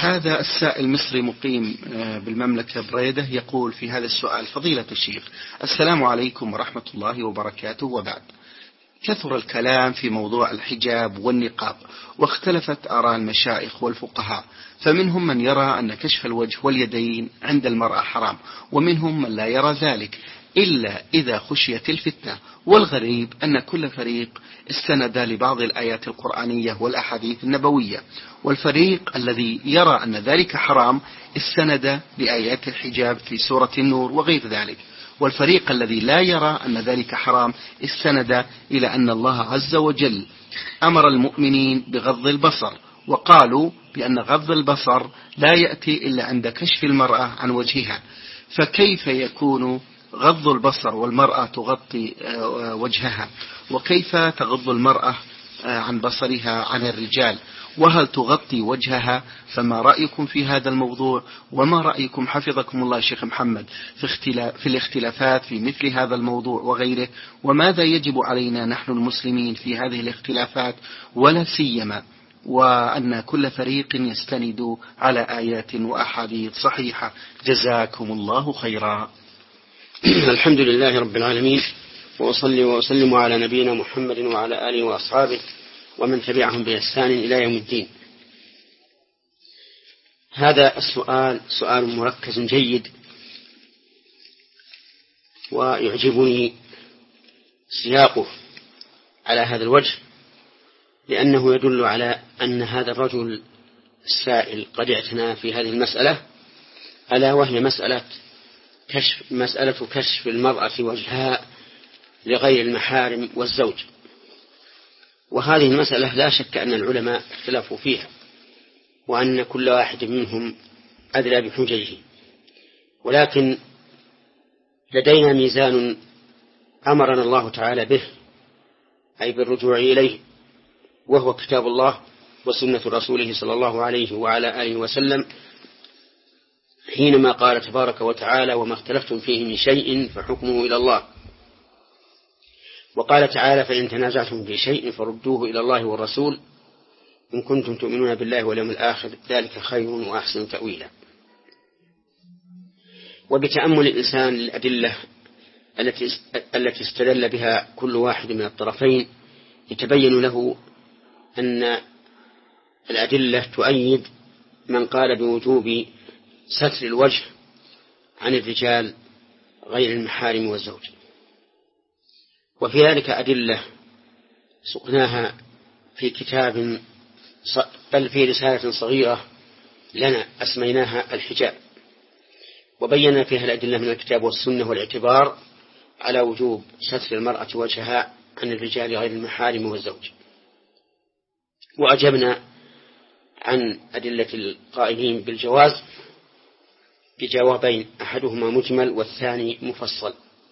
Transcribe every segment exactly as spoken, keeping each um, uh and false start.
هذا السائل مصري مقيم بالمملكة بريدة يقول في هذا السؤال: فضيلة الشيخ، السلام عليكم ورحمة الله وبركاته، وبعد، كثر الكلام في موضوع الحجاب والنقاب، واختلفت آراء المشايخ والفقهاء، فمنهم من يرى أن كشف الوجه واليدين عند المرأة حرام، ومنهم من لا يرى ذلك إلا إذا خشيت الفتنة، والغريب أن كل فريق استند لبعض الآيات القرآنية والأحاديث النبوية، والفريق الذي يرى أن ذلك حرام استند لآيات الحجاب في سورة النور وغير ذلك، والفريق الذي لا يرى أن ذلك حرام استند إلى أن الله عز وجل أمر المؤمنين بغض البصر، وقالوا بأن غض البصر لا يأتي إلا عند كشف المرأة عن وجهها، فكيف يكون غض البصر والمرأة تغطي وجهها؟ وكيف تغض المرأة عن بصرها عن الرجال؟ وهل تغطي وجهها؟ فما رأيكم في هذا الموضوع؟ وما رأيكم حفظكم الله شيخ محمد في, اختلاف في الاختلافات في مثل هذا الموضوع وغيره؟ وماذا يجب علينا نحن المسلمين في هذه الاختلافات، ولا سيما وأن كل فريق يستند على آيات وأحاديث صحيحة؟ جزاكم الله خيرا. الحمد لله رب العالمين، وأصلي وأسلم على نبينا محمد وعلى آله وأصحابه ومن تبعهم بإحسان إلى يوم الدين. هذا السؤال سؤال مركز جيد، ويعجبني سياقه على هذا الوجه، لأنه يدل على أن هذا الرجل السائل قد اعتنى في هذه المسألة، ألا وهي مسألة كشف مسألة كشف المرأة وجهها لغير المحارم والزوج. وهذه المسألة لا شك أن العلماء اختلفوا فيها، وأن كل واحد منهم أدرى بحججه، ولكن لدينا ميزان أمرنا الله تعالى به، أي بالرجوع إليه، وهو كتاب الله وسنة رسوله صلى الله عليه وعلى آله وسلم، حينما قال تبارك وتعالى: وما اختلفتم فيه من شيء فحكمه إلى الله. وقال تعالى: فإن تنازعتم في شيء فردوه إلى الله والرسول إن كنتم تؤمنون بالله واليوم الآخر ذلك خير وأحسن تأويلا. وبتأمل الإنسان للأدلة التي استدل بها كل واحد من الطرفين يتبين له أن الأدلة تؤيد من قال بوجوب ستر الوجه عن الرجال غير المحارم والزوج. وفي ذلك أدلة سقناها في كتاب، بل في رسالة صغيرة لنا أسميناها الحجاب، وبينا فيها الأدلة من الكتاب والسنة والاعتبار على وجوب ستر المرأة وجهها عن الرجال غير المحارم والزوج. وأجبنا عن أدلة القائلين بالجواز بجوابين، أحدهما مجمل والثاني مفصل.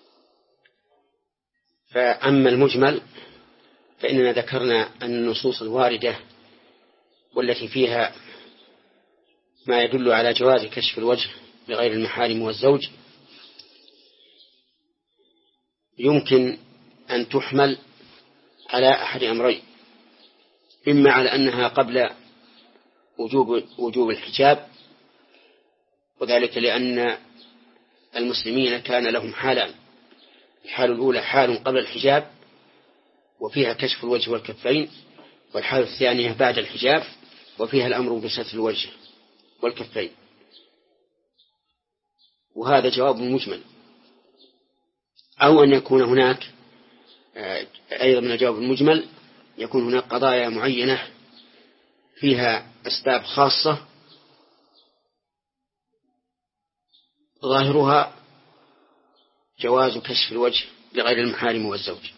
فأما المجمل فإننا ذكرنا أن النصوص الواردة والتي فيها ما يدل على جواز كشف الوجه لغير المحارم والزوج يمكن أن تحمل على أحد أمرين: إما على أنها قبل وجوب, وجوب الحجاب، وذلك لأن المسلمين كان لهم حالان: الحال الأولى حال قبل الحجاب وفيها كشف الوجه والكفين، والحال الثانية بعد الحجاب وفيها الأمر بستر الوجه والكفين. وهذا جواب مجمل. أو أن يكون هناك أيضا من الجواب المجمل يكون هناك قضايا معينة فيها أسباب خاصة ظاهرها جواز كشف الوجه لغير المحارم والزوج.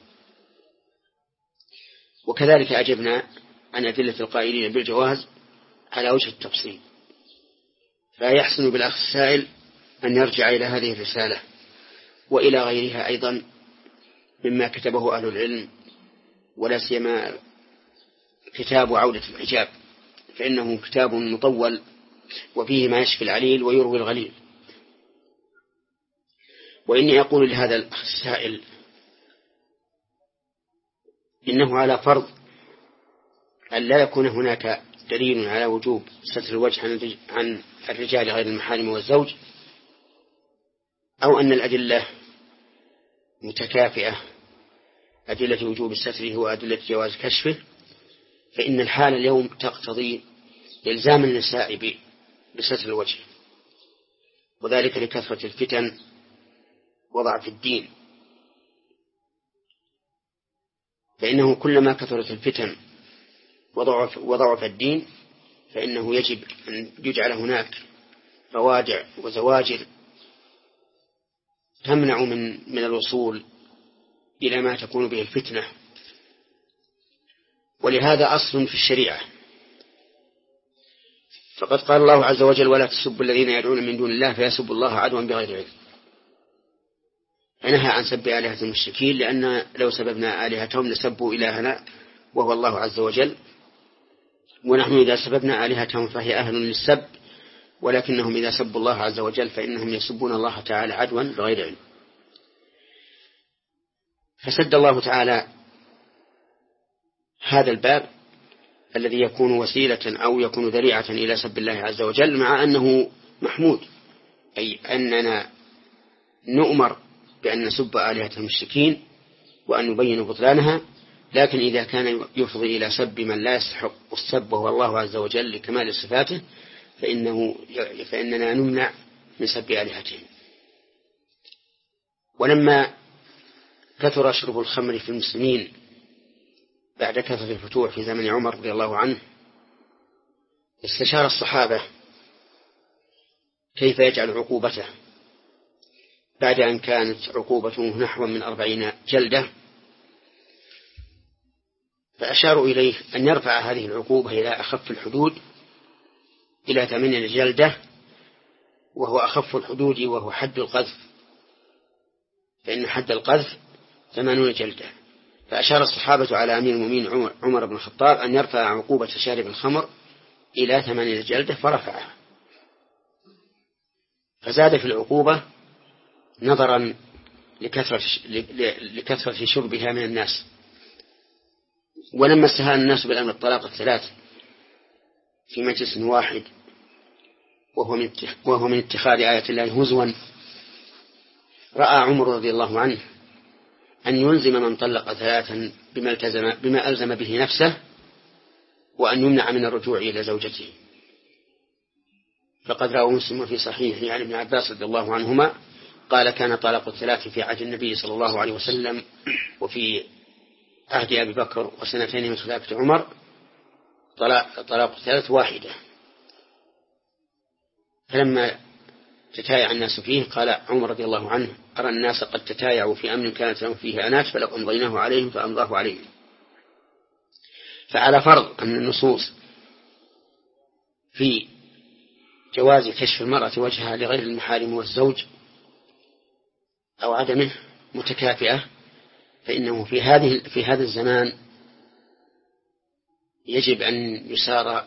وكذلك أجبنا عن أدلة القائلين بالجواز على وجه التفصيل. فيحسن بالأخ السائل أن يرجع إلى هذه الرسالة وإلى غيرها أيضا مما كتبه أهل العلم، ولا سيما كتاب عودة الحجاب، فإنه كتاب مطول وفيه ما يشفي العليل ويروي الغليل. وإني أقول لهذا الأخ السائل إنه على فرض أن لا يكون هناك دليل على وجوب ستر الوجه عن الرجال غير المحارم والزوج، أو أن الأدلة متكافئة، أدلة وجوب الستر وأدلة جواز كشفه، فإن الحال اليوم تقتضي إلزام النساء بستر الوجه، وذلك لكثرة الفتن وضعف الدين، فإنه كلما كثرت الفتن وضعف, وضعف الدين فإنه يجب أن يجعل هناك روادع وزواجر تمنع من, من الوصول إلى ما تكون به الفتنة. ولهذا أصل في الشريعة، فقد قال الله عز وجل: ولا تسبوا الذين يدعون من دون الله فيسبوا الله عدوا بغير علم. فنهى عن سب آلهة المشركين، لأن لو سببنا آلهتهم لسبوا إلهنا وهو الله عز وجل، ونحن إذا سببنا آلهتهم فهي أهل للسب، ولكنهم إذا سبوا الله عز وجل فإنهم يسبون الله تعالى عدوا بغير علم. فسد الله تعالى هذا الباب الذي يكون وسيلة أو يكون ذريعة إلى سب الله عز وجل، مع أنه محمود، أي أننا نؤمر بأن نسب آلهة المشركين وأن نبين بطلانها، لكن إذا كان يفضي إلى سب من لا يستحق السب وهو الله عز وجل لكمال صفاته فإنه فإننا نمنع من سب آلهتهم. ولما كثر شرب الخمر في المسلمين بعد كثرة الفتوح في زمن عمر رضي الله عنه، استشار الصحابة كيف يجعل عقوبته بعد أن كانت عقوبته نحو من أربعين جلدة، فأشاروا إليه أن يرفع هذه العقوبة إلى أخف الحدود إلى ثمانين جلدة، وهو أخف الحدود وهو حد القذف، فإن حد القذف ثمانون جلدة. فأشار الصحابة على أمير المؤمنين عمر بن الخطاب أن يرفع عقوبة شارب الخمر إلى ثمانين جلدة، فرفعها، فزاد في العقوبة نظرا لكثرة, لكثرة شربها من الناس. ولما استهان الناس بالأمر الطلاق الثلاث في مجلس واحد وهو من اتخاذ آية الله هزوا، رأى عمر رضي الله عنه أن يلزم من طلق ثلاثا بما, التزم بما ألزم به نفسه، وأن يمنع من الرجوع إلى زوجته. فقد رأى مسلم في صحيح يعني ابن عباس رضي الله عنهما قال: كان طلاق الثلاث في عهد النبي صلى الله عليه وسلم وفي عهد أبي بكر وسنتين من خلافة عمر طلاق الثلاث واحدة. فلما تتايع الناس فيه قال عمر رضي الله عنه: أرى الناس قد تتايعوا في أمر كانت لهم فيه أنات فلو أمضيناه عليهم فأمضاه عليهم. فعلى فرض أن النصوص في جواز كشف المرأة وجهها لغير المحارم والزوج أو عدمه متكافئة، فإنه في هذه في هذا الزمان يجب أن يسار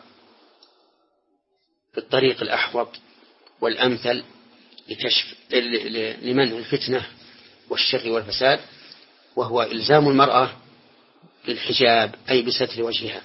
بالطريق الأحوط والأمثل لكشف لمنع الفتنة والشر والفساد، وهو إلزام المرأة بالحجاب أي بستر وجهها.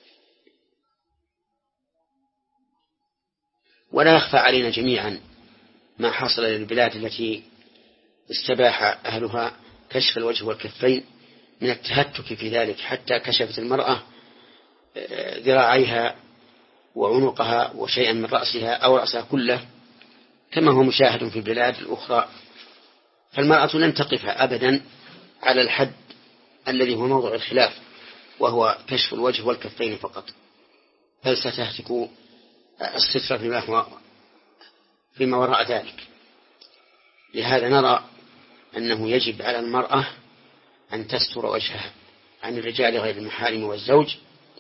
ولا يخفى علينا جميعا ما حصل للبلاد التي استباح أهلها كشف الوجه والكفين من التهتك في ذلك، حتى كشفت المرأة ذراعيها وعنقها وشيئا من رأسها أو رأسها كله، كما هو مشاهد في البلاد الأخرى. فالمرأة لن تقف أبدا على الحد الذي هو موضع الخلاف، وهو كشف الوجه والكفين فقط، بل ستهتك الستر فيما هو فيما وراء ذلك. لهذا نرى أنه يجب على المرأة أن تستر وجهها عن الرجال غير المحارم والزوج،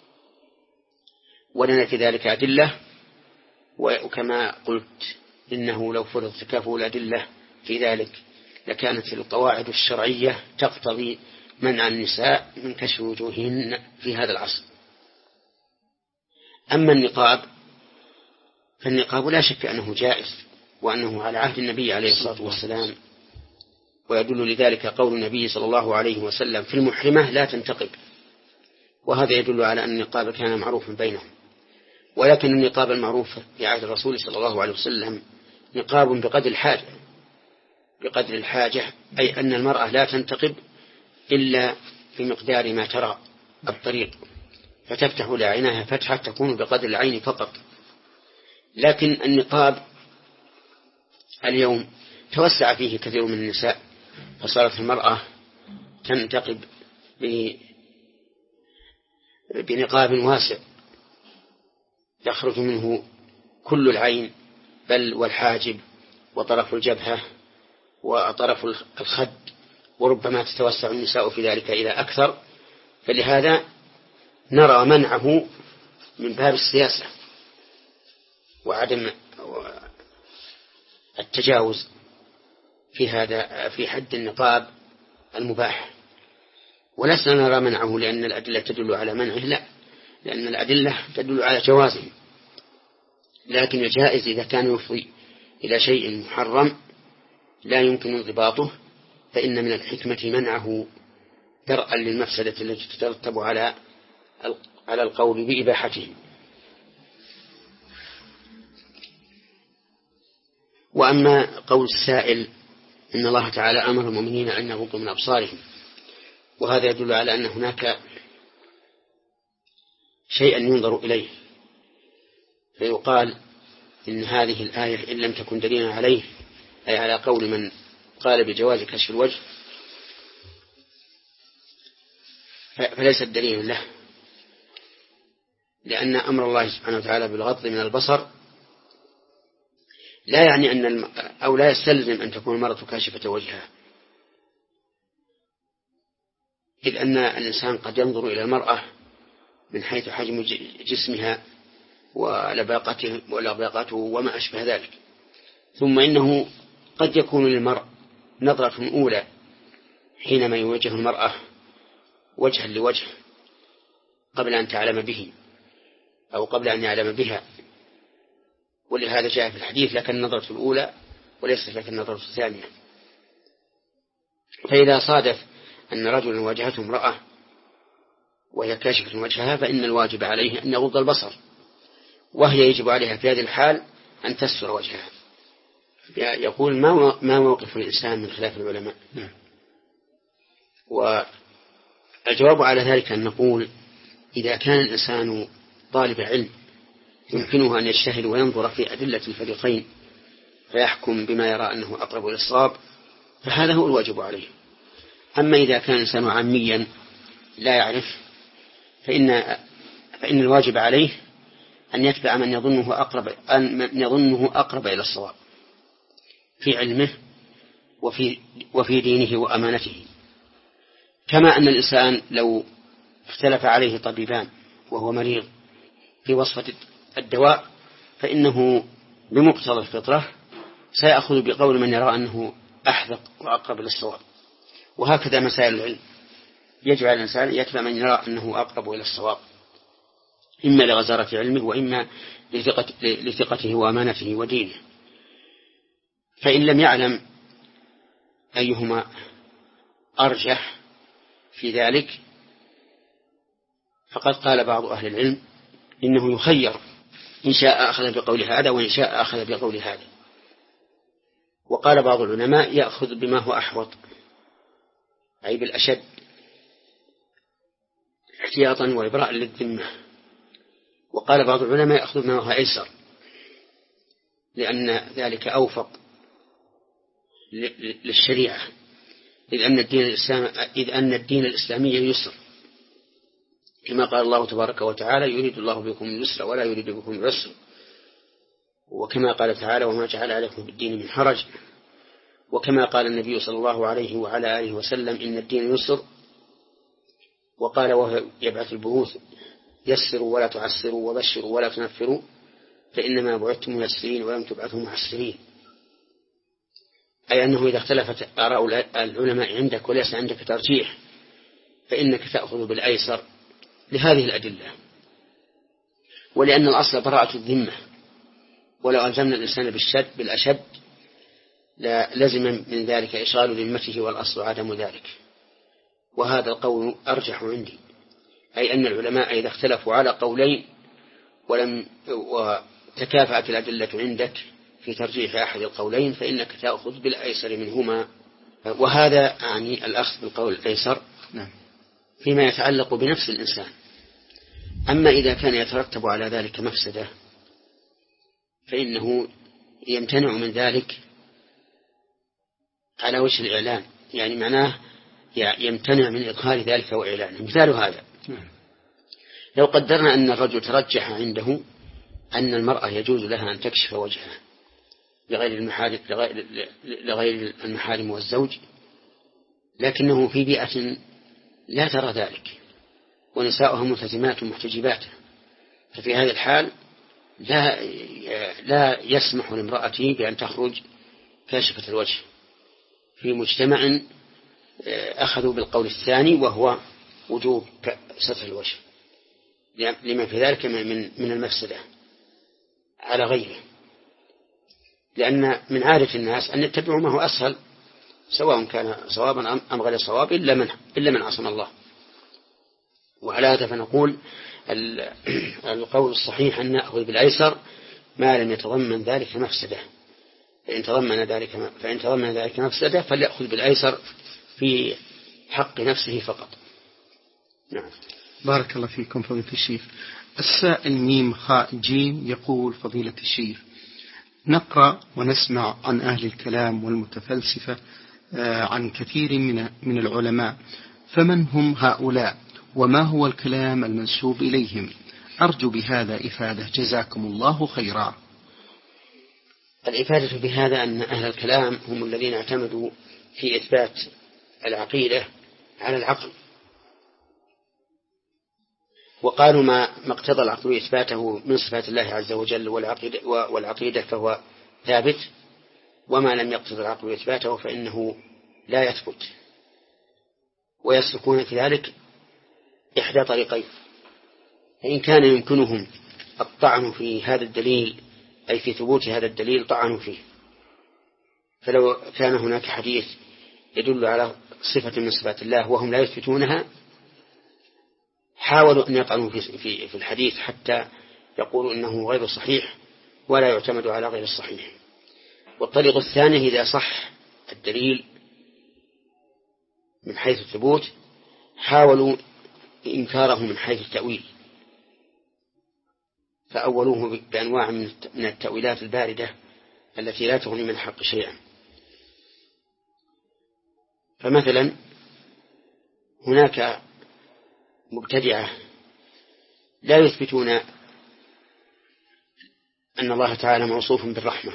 ولنا في ذلك أدلة. وكما قلت إنه لو فرض تكافؤ الأدلة في ذلك لكانت القواعد الشرعية تقتضي منع النساء من كشف وجوههن في هذا العصر. أما النقاب فالنقاب لا شك أنه جائز، وأنه على عهد النبي عليه الصلاة والسلام، ويدل لذلك قول النبي صلى الله عليه وسلم في المحرمة: لا تنتقب. وهذا يدل على أن النقاب كان معروفا بينهم. ولكن النقاب المعروف في عهد الرسول صلى الله عليه وسلم نقاب بقدر الحاجة بقدر الحاجة أي أن المرأة لا تنتقب إلا بمقدار ما ترى الطريق، فتفتح لعينها فتحة تكون بقدر العين فقط. لكن النقاب اليوم توسع فيه كثير من النساء، فصارت المرأة تنتقب بنقاب واسع يخرج منه كل العين بل والحاجب وطرف الجبهة وطرف الخد، وربما تتوسع النساء في ذلك إلى أكثر. فلهذا نرى منعه من باب السياسة وعدم التجاوز في هذا في حد النقاب المباح، ولسنا نرى منعه لأن الأدلة تدل على منعه، لا، لأن الأدلة تدل على جوازه. لكن الجائز إذا كان يفضي إلى شيء محرم لا يمكن انضباطه فإن من الحكمة منعه درءا للمفسدة التي تترتب على على القول بإباحته. وأما قول السائل إن الله تعالى أمر المؤمنين أن يغضوا من أبصارهم، وهذا يدل على أن هناك شيئا ينظر إليه، فيقال إن هذه الآية إن لم تكن دليلا عليه أي على قول من قال بجواز كشف الوجه فليس الدليل له، لأن أمر الله سبحانه وتعالى بالغض من البصر لا يعني أن الم... أو لا يستلزم أن تكون المرأة كاشفة وجهها، إذ أن الإنسان قد ينظر إلى المرأة من حيث حجم جسمها ولباقته ولباقته وما أشبه ذلك. ثم إنه قد يكون للمرء نظرة أولى حينما يواجه المرأة وجها لوجه قبل أن تعلم به أو قبل أن يعلم بها، ولهذا جاء في الحديث لك النظرة الأولى وليس لك النظرة الثانية. فإذا صادف أن رجلا واجهته امرأة وهي كاشفة وجهها فإن الواجب عليه أن يغض البصر، وهي يجب عليها في هذه الحال أن تستر وجهها. يقول ما موقف الإنسان من خلاف العلماء؟ والجواب على ذلك أن نقول إذا كان الإنسان طالب علم يمكنه أن يجتهد وينظر في أدلة الفريقين فيحكم بما يرى أنه أقرب للصواب فهذا هو الواجب عليه. أما إذا كان الإنسان عاميا لا يعرف فإن, فإن الواجب عليه أن يتبع من يظنه أقرب, أن يظنه أقرب إلى الصواب في علمه وفي, وفي دينه وأمانته. كما أن الإنسان لو اختلف عليه طبيبان وهو مريض في وصفة الدواء فإنه بمقتضى الفطرة سيأخذ بقول من يرى أنه أحذق وأقرب للصواب. وهكذا مسائل العلم يجب على الإنسان يتبع من يرى أنه أقرب إلى الصواب إما لغزارة علمه وإما لثقته وأمانته ودينه. فإن لم يعلم أيهما أرجح في ذلك فقد قال بعض أهل العلم إنه يخير إن شاء أخذ بقول هذا وإن شاء أخذ بقول هذا. وقال بعض العلماء يأخذ بما هو أحوط أي بالأشد احتياطا وإبراء للذمة. وقال بعض العلماء يأخذ بما هو أيسر لأن ذلك أوفق للشريعة إذ أن الدين الإسلام إذ أن الدين الإسلامي يسر كما قال الله تبارك وتعالى يريد الله بكم اليسر ولا يريد بكم العسر، وكما قال تعالى وما جعل عليكم بالدين من حرج، وكما قال النبي صلى الله عليه وعلى آله وسلم إن الدين يسر، وقال وهو يبعث البعوث يسروا ولا تعسروا وبشروا ولا تنفروا فإنما بعثتم ميسرين ولم تبعثوا معسرين، أي أنه إذا اختلفت آراء العلماء عندك وليس عندك ترجيح فإنك تأخذ بالأيسر لهذه الأدلة. ولأن الأصل براءة الذمة، ولو ألزمنا الإنسان بالشد بالأشد لازم من ذلك إشغال ذمته والأصل عدم ذلك. وهذا القول أرجح عندي، أي أن العلماء إذا اختلفوا على قولين ولم وتكافأت الأدلة عندك في ترجيح أحد القولين فإنك تأخذ بالأيسر منهما. وهذا يعني الأخذ بالقول الأيسر فيما يتعلق بنفس الإنسان. أما إذا كان يترتب على ذلك مفسدة فإنه يمتنع من ذلك على وجه الإعلان، يعني معناه يمتنع من إظهار ذلك وإعلانه. مثال هذا لو قدرنا أن الرجل ترجح عنده أن المرأة يجوز لها أن تكشف وجهها لغير المحارم, لغير المحارم والزوج، لكنه في بيئة لا ترى ذلك ونساؤها ملتزمات محتجبات، ففي هذه الحال لا لا يسمح لامرأته بأن تخرج كاشفة الوجه. في مجتمع أخذوا بالقول الثاني وهو وجوب ستر الوجه لما في ذلك من من المفسدة على غيره، لأن من عادة الناس أن يتبعوا ما هو أسهل سواء كان صوابا أم غير صواب إلا من إلا من عصم الله. وعلى هذا فنقول القول الصحيح أن نأخذ بالأيسر ما لم يتضمن ذلك مفسدة، فإن تضمن ذلك فإن تضمن ذلك مفسدة فليأخذ بالأيسر في حق نفسه فقط. نعم. بارك الله فيكم فضيلة الشيخ. السائل ميم خاء جيم يقول: فضيلة الشيخ، نقرأ ونسمع عن أهل الكلام والمتفلسفة عن كثير من من العلماء، فمن هم هؤلاء وما هو الكلام المنسوب إليهم؟ أرجو بهذا إفادة، جزاكم الله خيرا. الإفادة بهذا أن أهل الكلام هم الذين اعتمدوا في إثبات العقيدة على العقل، وقالوا ما ما اقتضى العقل إثباته من صفات الله عز وجل والعقيدة, والعقيدة فهو ثابت، وما لم يقتضى العقل إثباته فإنه لا يثبت. ويسلكون في ذلك إحدى طريقين: فإن كان يمكنهم الطعن في هذا الدليل أي في ثبوت هذا الدليل طعنوا فيه، فلو كان هناك حديث يدل على صفة من صفات الله وهم لا يثبتونها حاولوا أن يطعنوا في, في, في الحديث حتى يقولوا إنه غير صحيح ولا يعتمد على غير الصحيح. والطريق الثاني إذا صح الدليل من حيث الثبوت حاولوا إنكاره من حيث التأويل، فأولوه بأنواع من التأويلات الباردة التي لا تغني من الحق شيئا. فمثلا هناك مبتدعة لا يثبتون أن الله تعالى موصوف بالرحمة،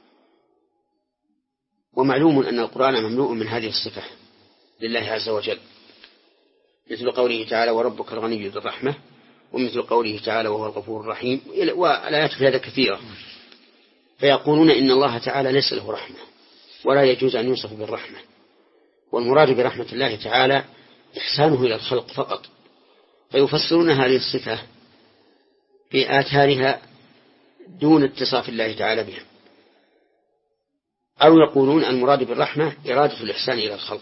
ومعلوم أن القرآن مملوء من هذه الصفة لله عز وجل، مثل قوله تعالى: وربك الغني ذو الرحمة، ومثل قوله تعالى: وهو الغفور الرحيم، والآيات في هذا كثيرة. فيقولون إن الله تعالى ليس له رحمة ولا يجوز أن يوصف بالرحمة، والمراد برحمة الله تعالى إحسانه إلى الخلق فقط، فيفسرون هذه الصفة في آثارها دون اتصاف الله تعالى بها، أو يقولون المراد بالرحمة إرادة الإحسان إلى الخلق،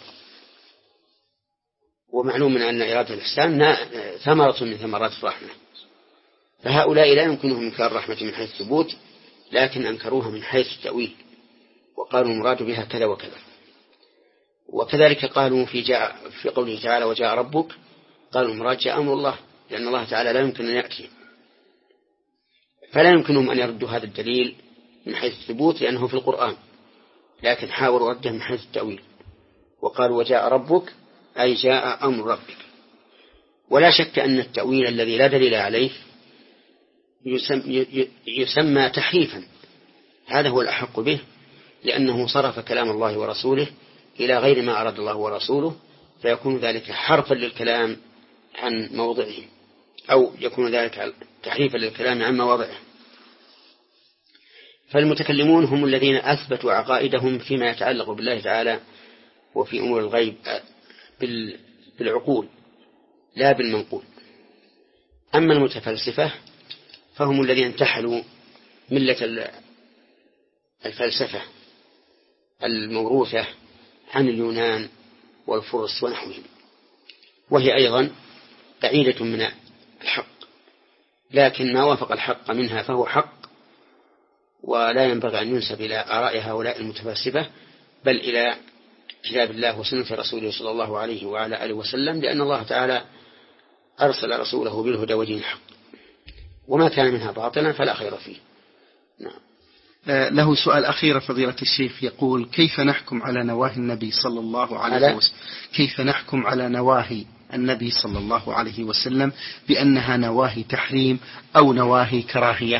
ومعلوم من أن إرادة الإحسان ثمرة من ثمرات الرحمة. فهؤلاء لا يمكنهم إنكار الرحمة من حيث الثبوت، لكن أنكروها من حيث التأويل وقالوا المراد بها كذا وكذا. وكذلك قالوا في جاء في قوله تعالى: وجاء ربك، قالوا المراد جاء أمر الله، لأن الله تعالى لا يمكن أن يأتي، فلا يمكنهم أن يردوا هذا الدليل من حيث الثبوت لأنه في القرآن، لكن حاولوا رده من حيث التأويل وقالوا: وجاء ربك أي جاء أمر ربك. ولا شك أن التأويل الذي لا دليل عليه يسمى, يسمى تحريفا، هذا هو الأحق به، لأنه صرف كلام الله ورسوله إلى غير ما أراد الله ورسوله، فيكون ذلك حرفا للكلام عن موضعه، أو يكون ذلك تحريفا للكلام عن مواضعه. فالمتكلمون هم الذين أثبتوا عقائدهم فيما يتعلق بالله تعالى وفي أمور الغيب بالعقول لا بالمنقول. أما المتفلسفة فهم الذين انتحلوا ملة الفلسفة الموروثة عن اليونان والفرس ونحوهم، وهي أيضا بعيدة من الحق، لكن ما وافق الحق منها فهو حق، ولا ينبغي أن ينسب إلى آراء هؤلاء المتفلسفة بل إلى كتاب الله وسنة رسوله صلى الله عليه وعلى آله وسلم، لأن الله تعالى أرسل رسوله بالهدى ودين الحق، وما كان منها باطلا فلا خير فيه. نعم. له سؤال أخير فضيلة الشيخ، يقول: كيف نحكم على نواهي النبي صلى الله عليه وسلم كيف نحكم على نواهي النبي صلى الله عليه وسلم بأنها نواهي تحريم أو نواهي كراهية؟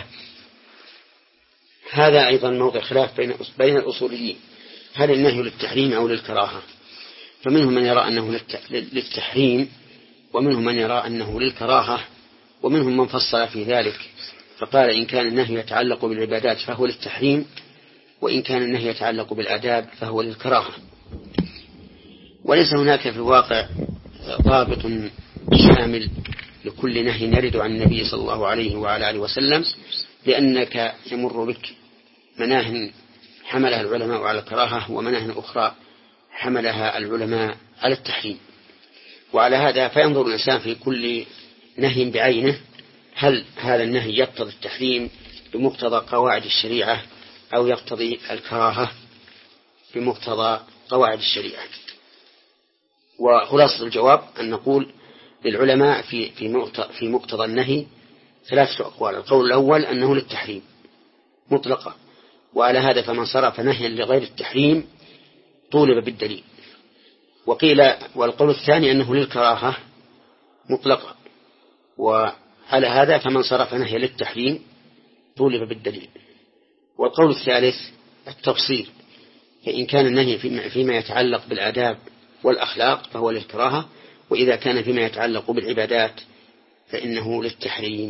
هذا أيضا موضع خلاف بين بين الأصوليين، هل النهي للتحريم أو للكراهة؟ فمنهم من يرى أنه للتحريم، ومنهم من يرى أنه للكراهة، ومنهم من فصل في ذلك فقال إن كان النهي يتعلق بالعبادات فهو للتحريم، وإن كان النهي يتعلق بالآداب فهو للكراهة. وليس هناك في الواقع ضابط شامل لكل نهي يرد عن النبي صلى الله عليه وعلى آله وسلم، لأنك يمر بك مناه حملها العلماء على الكراهة ومناه أخرى حملها العلماء على التحريم. وعلى هذا فينظر الإنسان في كل نهي بعينه، هل هذا النهي يقتضي التحريم بمقتضى قواعد الشريعة أو يقتضي الكراهة بمقتضى قواعد الشريعة. وخلاصة الجواب أن نقول للعلماء في في مقتضى النهي ثلاثة أقوال. القول الأول أنه للتحريم مطلقة، وعلى هذا فمن صرف نهيا لغير التحريم طولب بالدليل. وقيل والقول الثاني أنه للكراهة مطلقة، وعلى هذا فمن صرف نهيا للتحريم طولب بالدليل. والقول الثالث التفصيل، فإن كان النهي فيما يتعلق بالآداب والأخلاق فهو للكراهة، وإذا كان فيما يتعلق بالعبادات فإنه للتحريم.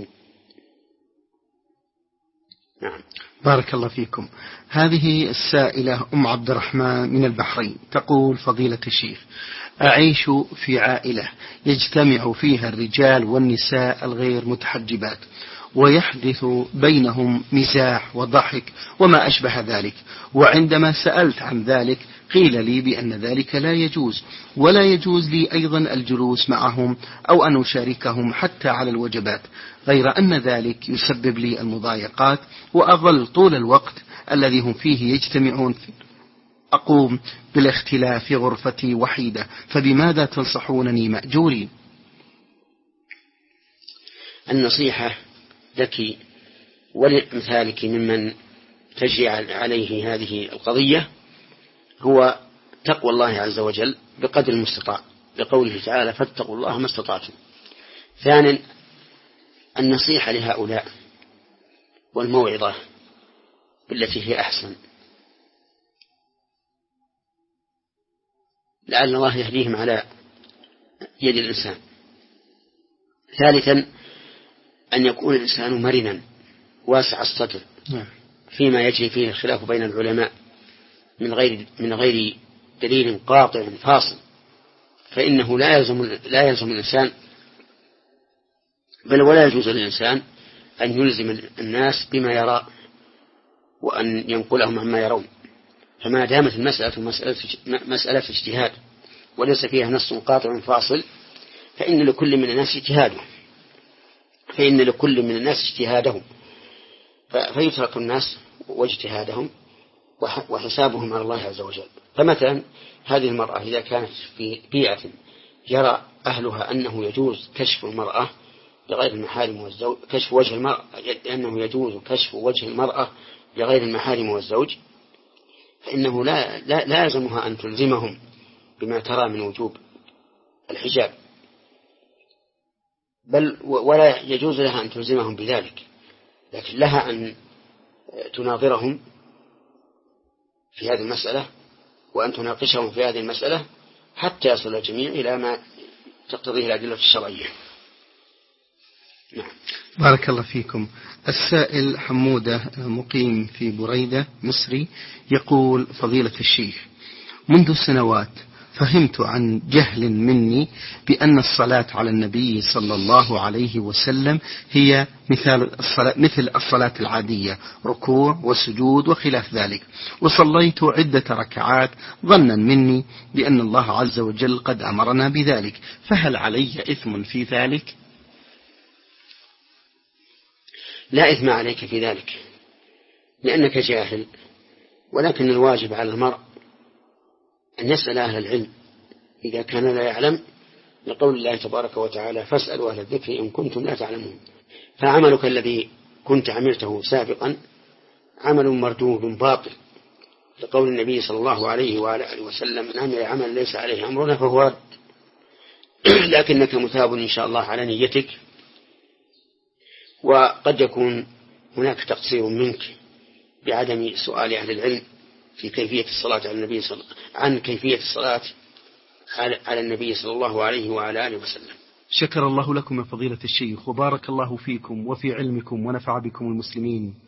نعم. بارك الله فيكم. هذه السائلة أم عبد الرحمن من البحرين تقول: فضيلة الشيخ، أعيش في عائلة يجتمع فيها الرجال والنساء الغير متحجبات، ويحدث بينهم مزاح وضحك وما أشبه ذلك، وعندما سألت عن ذلك قيل لي بأن ذلك لا يجوز، ولا يجوز لي أيضا الجلوس معهم أو أن أشاركهم حتى على الوجبات، غير أن ذلك يسبب لي المضايقات، وأظل طول الوقت الذي هم فيه يجتمعون أقوم بالاختلاف في غرفتي وحيدة، فبماذا تنصحونني مأجورين؟ النصيحة لك ولأمثالك ممن تجري عليه هذه القضية هو تقوى الله عز وجل بقدر المستطاع، لقوله تعالى: فاتقوا الله ما استطعتم. ثانيا النصيحة لهؤلاء والموعظة بالتي هي أحسن، لعل الله يهديهم على يد الإنسان. ثالثا أن يكون الإنسان مرنا واسع الصدر فيما يجري فيه الخلاف بين العلماء من غير من غير دليل قاطع فاصل، فإنه لا يلزم لا يلزم الإنسان بل ولا يجوز للإنسان أن يلزم الناس بما يرى وأن ينقلهم عما يرون. فما دامت المسألة مسألة مسألة اجتهاد وليس فيها نص قاطع فاصل، فإن لكل من الناس اجتهاده فإن لكل من الناس اجتهادهم فيترك الناس واجتهادهم وحسابهم على الله عز وجل. فمثلا هذه المرأة إذا كانت في بيئة يرى أهلها أنه يجوز كشف المرأة لغير المحارم والزوج، كشف وجه المرأة أنه يجوز كشف وجه المرأة لغير المحارم والزوج، فإنه لا لا لازمها أن تلزمهم بما ترى من وجوب الحجاب، بل ولا يجوز لها أن تلزمهم بذلك، لكن لها أن تناظرهم في هذه المسألة وأن تناقشهم في هذه المسألة حتى يصل الجميع إلى ما تقتضيه الأدلة الشرعية. نعم. بارك الله فيكم. السائل حمودة مقيم في بريدة مصري يقول: فضيلة الشيخ، منذ سنوات فهمت عن جهل مني بأن الصلاة على النبي صلى الله عليه وسلم هي مثل الصلاة, مثل الصلاة العادية، ركوع وسجود وخلاف ذلك، وصليت عدة ركعات ظنا مني بأن الله عز وجل قد أمرنا بذلك، فهل علي إثم في ذلك؟ لا إثم عليك في ذلك لأنك جاهل، ولكن الواجب على المرء أن يسأل أهل العلم إذا كان لا يعلم، لقول الله تبارك وتعالى فاسألوا أهل الذكر إن كنتم لا تعلمون. فعملك الذي كنت عملته سابقا عمل مردود باطل، لقول النبي صلى الله عليه وآله وسلم من عمل عمل ليس عليه أمرنا فهو رد. لكنك مثاب إن شاء الله على نيتك، وقد يكون هناك تقصير منك بعدم سؤال أهل العلم في كيفية الصلاة على النبي صلى عن كيفية الصلاة على النبي صلى الله عليه وعلى آله وسلم. شكر الله لكم يا فضيلة الشيخ، وبارك الله فيكم وفي علمكم ونفع بكم المسلمين.